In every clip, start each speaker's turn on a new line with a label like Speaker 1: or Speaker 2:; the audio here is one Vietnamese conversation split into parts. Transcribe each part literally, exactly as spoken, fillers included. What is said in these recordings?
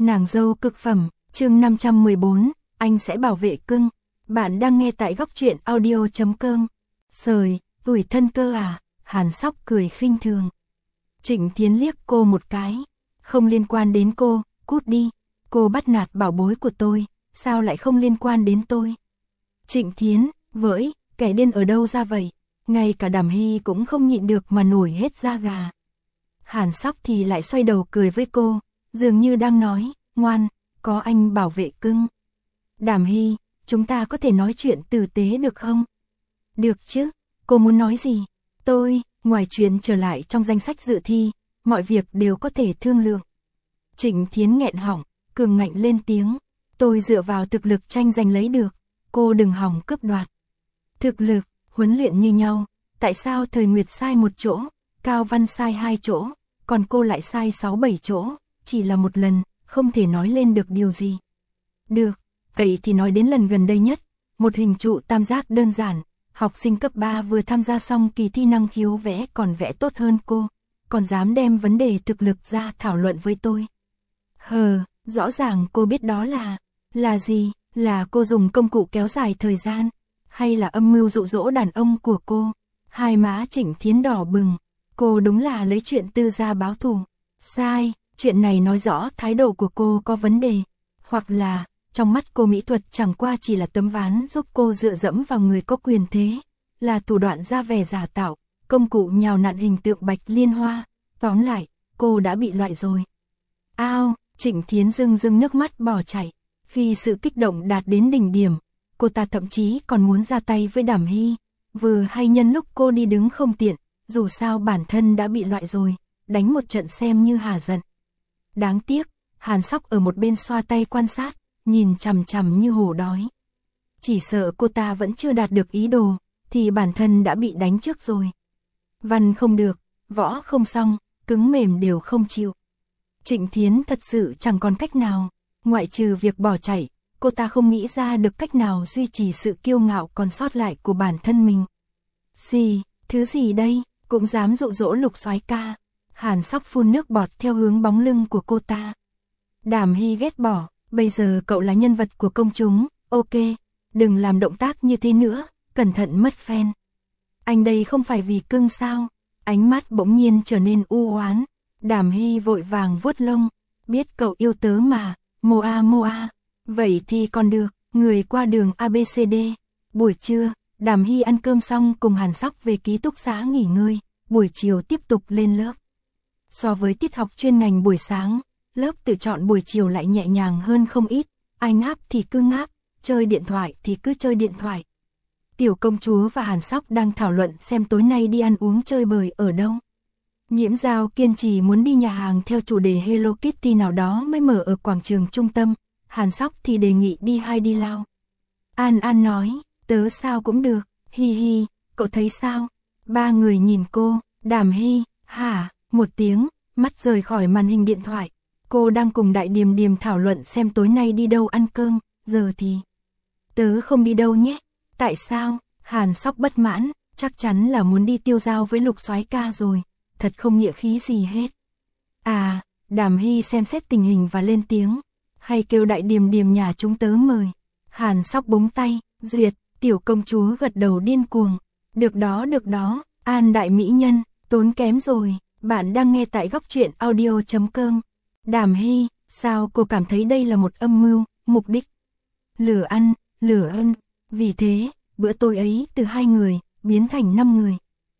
Speaker 1: Nàng dâu cực phẩm, chương năm trăm mười bốn, anh sẽ bảo vệ cưng. Bạn đang nghe tại góc truyện audio chấm com. Sời, tủi thân cơ à, Hàn Sóc cười khinh thường. Trịnh Thiến liếc cô một cái. Không liên quan đến cô, cút đi. Cô bắt nạt bảo bối của tôi, sao lại không liên quan đến tôi? Trịnh Thiến, với, kẻ điên ở đâu ra vậy? Ngay cả Đàm Hy cũng không nhịn được mà nổi hết da gà. Hàn Sóc thì lại xoay đầu cười với cô, dường như đang nói, ngoan, có anh bảo vệ cưng. Đàm Hy, chúng ta có thể nói chuyện tử tế được không? Được chứ, cô muốn nói gì? Tôi, ngoài chuyện trở lại trong danh sách dự thi, mọi việc đều có thể thương lượng. Trịnh Thiến nghẹn họng, cường ngạnh lên tiếng, tôi dựa vào thực lực tranh giành lấy được, cô đừng hòng cướp đoạt. Thực lực, huấn luyện như nhau, tại sao Thời Nguyệt sai một chỗ, Cao Văn sai hai chỗ, còn cô lại sai sáu bảy chỗ, chỉ là một lần, không thể nói lên được điều gì. Được, vậy thì nói đến lần gần đây nhất, một hình trụ tam giác đơn giản, học sinh cấp ba vừa tham gia xong kỳ thi năng khiếu vẽ còn vẽ tốt hơn cô, còn dám đem vấn đề thực lực ra thảo luận với tôi. Hờ, rõ ràng cô biết đó là, là gì, là cô dùng công cụ kéo dài thời gian, hay là âm mưu dụ dỗ đàn ông của cô. Hai má Trịnh Thiến đỏ bừng, cô đúng là lấy chuyện tư ra báo thù. Sai, chuyện này nói rõ thái độ của cô có vấn đề, hoặc là, trong mắt cô mỹ thuật chẳng qua chỉ là tấm ván giúp cô dựa dẫm vào người có quyền thế, là thủ đoạn ra vẻ giả tạo, công cụ nhào nặn hình tượng Bạch Liên Hoa. Tóm lại, cô đã bị loại rồi. Ao, Trịnh Thiến rưng rưng nước mắt bỏ chảy. Khi sự kích động đạt đến đỉnh điểm, cô ta thậm chí còn muốn ra tay với Đàm Hy. Vừa hay nhân lúc cô đi đứng không tiện, dù sao bản thân đã bị loại rồi, đánh một trận xem như hà giận. Đáng tiếc, Hàn Sóc ở một bên xoa tay quan sát, nhìn chằm chằm như hổ đói. Chỉ sợ cô ta vẫn chưa đạt được ý đồ, thì bản thân đã bị đánh trước rồi. Văn không được, võ không xong, cứng mềm đều không chịu. Trịnh Thiến thật sự chẳng còn cách nào, ngoại trừ việc bỏ chạy, cô ta không nghĩ ra được cách nào duy trì sự kiêu ngạo còn sót lại của bản thân mình. Gì, thứ gì đây, cũng dám dụ dỗ Lục soái ca. Hàn Sóc phun nước bọt theo hướng bóng lưng của cô ta. Đàm Hy ghét bỏ, bây giờ cậu là nhân vật của công chúng, ok, đừng làm động tác như thế nữa, cẩn thận mất fan. Anh đây không phải vì cưng sao? Ánh mắt bỗng nhiên trở nên u oán. Đàm Hy vội vàng vuốt lông, biết cậu yêu tớ mà, Moa Moa, vậy thì còn được, người qua đường a bê xê đê. Buổi trưa, Đàm Hy ăn cơm xong cùng Hàn Sóc về ký túc xá nghỉ ngơi, buổi chiều tiếp tục lên lớp. So với tiết học chuyên ngành buổi sáng, lớp tự chọn buổi chiều lại nhẹ nhàng hơn không ít, ai ngáp thì cứ ngáp, chơi điện thoại thì cứ chơi điện thoại. Tiểu công chúa và Hàn Sóc đang thảo luận xem tối nay đi ăn uống chơi bời ở đâu. Nhiễm Giao kiên trì muốn đi nhà hàng theo chủ đề Hello Kitty nào đó mới mở ở quảng trường trung tâm, Hàn Sóc thì đề nghị đi Hai Đi Lao. An An nói, tớ sao cũng được, hi hi, cậu thấy sao? Ba người nhìn cô, Đàm Hy, hả, một tiếng, mắt rời khỏi màn hình điện thoại. Cô đang cùng Đại Điềm Điềm thảo luận xem tối nay đi đâu ăn cơm, giờ thì. Tớ không đi đâu nhé. Tại sao? Hàn Sóc bất mãn, chắc chắn là muốn đi tiêu dao với Lục soái ca rồi, thật không nghĩa khí gì hết. À, Đàm Hy xem xét tình hình và lên tiếng, hay kêu Đại Điềm Điềm nhà chúng tớ mời. Hàn Sóc búng tay, duyệt, tiểu công chúa gật đầu điên cuồng. Được đó được đó, An đại mỹ nhân, tốn kém rồi, bạn đang nghe tại góc truyện audio chấm com. Đàm Hy, sao cô cảm thấy đây là một âm mưu, mục đích? Lửa ăn, lửa ân, vì thế, bữa tối ấy từ hai người, biến thành năm người.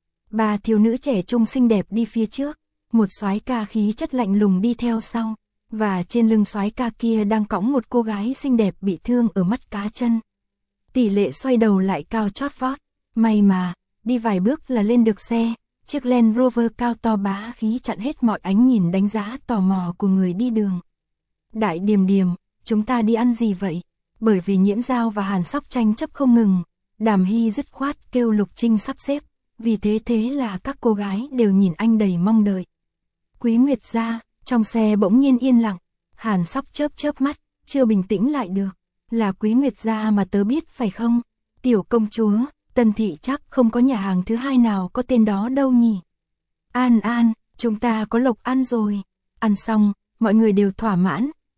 Speaker 1: Ba thiếu nữ trẻ trung xinh đẹp đi phía trước, một soái ca khí chất lạnh lùng đi theo sau, và trên lưng soái ca kia đang cõng một cô gái xinh đẹp bị thương ở mắt cá chân. Tỷ lệ xoay đầu lại cao chót vót, may mà, đi vài bước là lên được xe, chiếc Land Rover cao to bá khí chặn hết mọi ánh nhìn đánh giá tò mò của người đi đường. Đại Điềm Điềm, chúng ta đi ăn gì vậy? Bởi vì Nhiễm Giao và Hàn Sóc tranh chấp không ngừng, Đàm Hy dứt khoát kêu Lục Trinh sắp xếp, vì thế thế là các cô gái đều nhìn anh đầy mong đợi. Quý Nguyệt gia, trong xe bỗng nhiên yên lặng, Hàn Sóc chớp chớp mắt, chưa bình tĩnh lại được, là Quý Nguyệt gia mà tớ biết phải không? Tiểu công chúa, Tân Thị chắc không có nhà hàng thứ hai nào có tên đó đâu nhỉ? An An, chúng ta có Lộc ăn rồi. Ăn xong, mọi người đều thỏa mãn,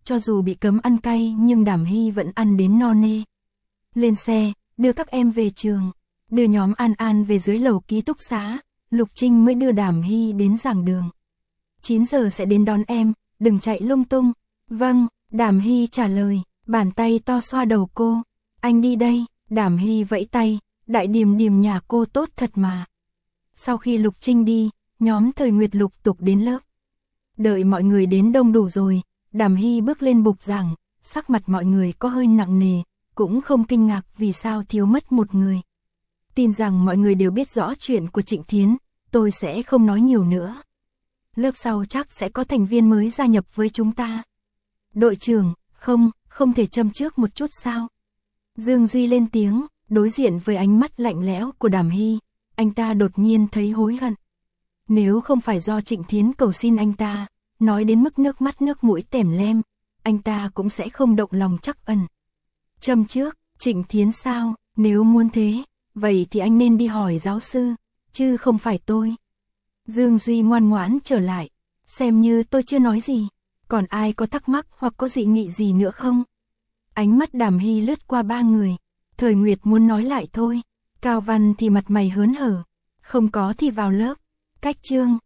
Speaker 1: cho dù bị cấm ăn cay nhưng Đàm Hy vẫn ăn đến no nê. Lên xe, đưa các em về trường, đưa nhóm An An về dưới lầu ký túc xá, Lục Trinh mới đưa Đàm Hy đến giảng đường. chín giờ sẽ đến đón em, đừng chạy lung tung. Vâng, Đàm Hy trả lời, bàn tay to xoa đầu cô. Anh đi đây, Đàm Hy vẫy tay, Đại Điềm Điềm nhà cô tốt thật mà. Sau khi Lục Trinh đi, nhóm Thời Nguyệt lục tục đến lớp. Đợi mọi người đến đông đủ rồi, Đàm Hy bước lên bục giảng, sắc mặt mọi người có hơi nặng nề, cũng không kinh ngạc vì sao thiếu mất một người. Tin rằng mọi người đều biết rõ chuyện của Trịnh Thiến, tôi sẽ không nói nhiều nữa. Lớp sau chắc sẽ có thành viên mới gia nhập với chúng ta. Đội trưởng, không, không thể châm trước một chút sao? Dương Duy lên tiếng, đối diện với ánh mắt lạnh lẽo của Đàm Hy, anh ta đột nhiên thấy hối hận. Nếu không phải do Trịnh Thiến cầu xin anh ta, nói đến mức nước mắt nước mũi tèm lem, anh ta cũng sẽ không động lòng trắc ẩn. Châm trước, Trịnh Thiến sao, nếu muốn thế, vậy thì anh nên đi hỏi giáo sư, chứ không phải tôi. Dương Duy ngoan ngoãn trở lại, xem như tôi chưa nói gì, còn ai có thắc mắc hoặc có dị nghị gì nữa không? Ánh mắt Đàm Hy lướt qua ba người, Thời Nguyệt muốn nói lại thôi, Cao Văn thì mặt mày hớn hở, không có thì vào lớp, cách chương.